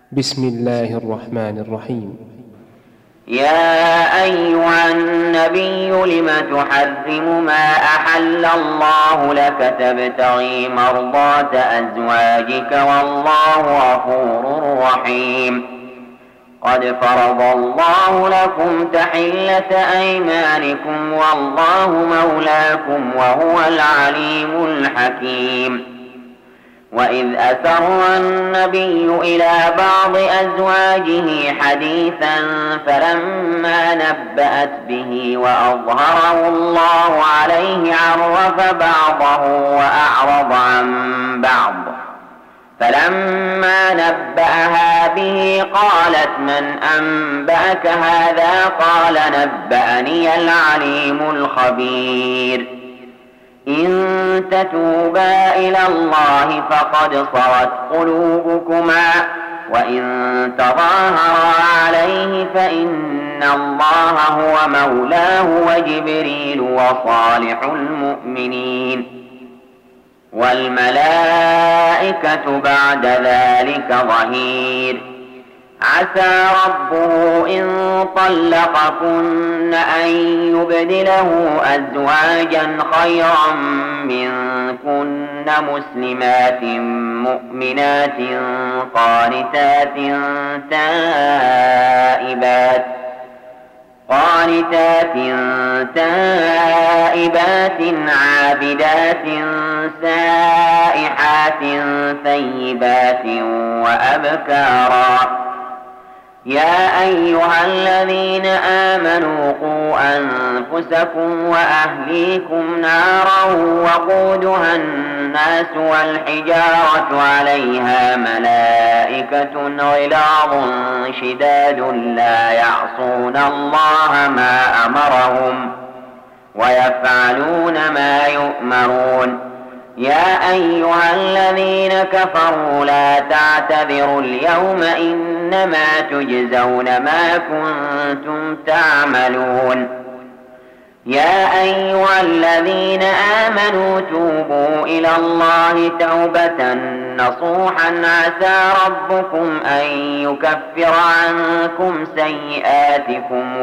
بسم الله الرحمن الرحيم. يا أيها النبي لم تحرم ما أحل الله لك تبتغي مرضات أزواجك والله غفور رحيم. قد فرض الله لكم تحلة أيمانكم والله مولاكم وهو العليم الحكيم. وإذ أسر النبي إلى بعض أزواجه حديثا فلما نبأت به وأظهره الله عليه عرف بعضه وأعرض عن بعض، فلما نبأها به قالت من أنبأك هذا؟ قال نبأني العليم الخبير. إن تتوبا إلى الله فقد صغت قلوبكما وإن تظاهرا عليه فإن الله هو مولاه وجبريل وصالح المؤمنين والملائكة بعد ذلك ظهير. عسى ربه إن طلقكن أن يبدله أزواجا خيرا منكن مسلمات مؤمنات قانتات تائبات عابدات سائحات ثيبات وأبكارا. يا أيها الذين آمنوا قوا أنفسكم وأهليكم نارا وقودها الناس والحجارة عليها ملائكة غلاظ شداد لا يعصون الله ما أمرهم ويفعلون ما يؤمرون. يا أيها الذين كفروا لا تعتذروا اليوم إنما تجزون ما كنتم تعملون. يا أيها الذين آمنوا توبوا إلى الله توبة نصوحا عسى ربكم أن يكفر عنكم سيئاتكم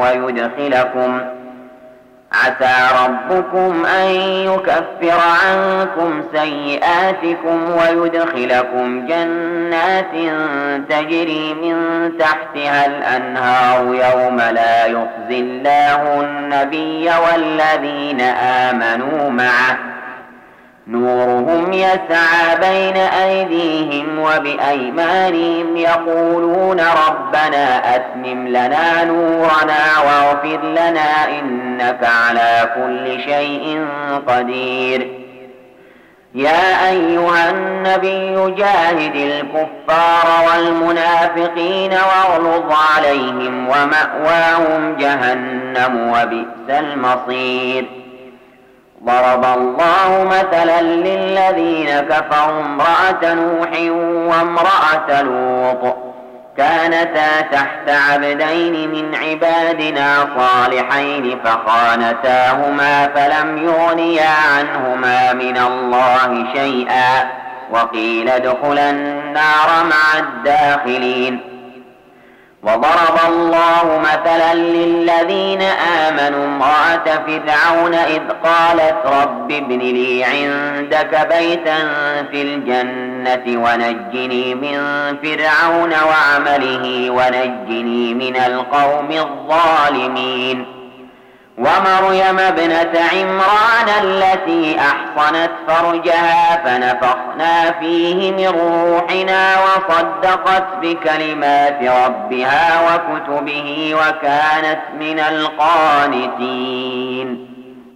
ويدخلكم جنات تجري من تحتها الأنهار يوم لا يخزي الله النبي والذين آمنوا معه نورهم يسعى بين أيديهم وبأيمانهم يقولون ربنا أتمم لنا نورنا واغفر لنا إنك على كل شيء قدير. يا أيها النبي جاهد الكفار والمنافقين واغلظ عليهم ومأواهم جهنم وبئس المصير. ضرب الله مثلا للذين كفروا امرأة نوح وامرأة لوط كانتا تحت عبدين من عبادنا صالحين فخانتاهما فلم يغنيا عنهما من الله شيئا وقيل ادخلا النار مع الداخلين. وضرب الله مثلا للذين آمنوا امرأة فرعون إذ قالت رب ابن لي عندك بيتا في الجنة ونجني من فرعون وعمله ونجني من القوم الظالمين. ومريم ابنة عمران التي أحصنت فرجها فنفخنا فيه من روحنا وصدقت بكلمات ربها وكتبه وكانت من القانتين.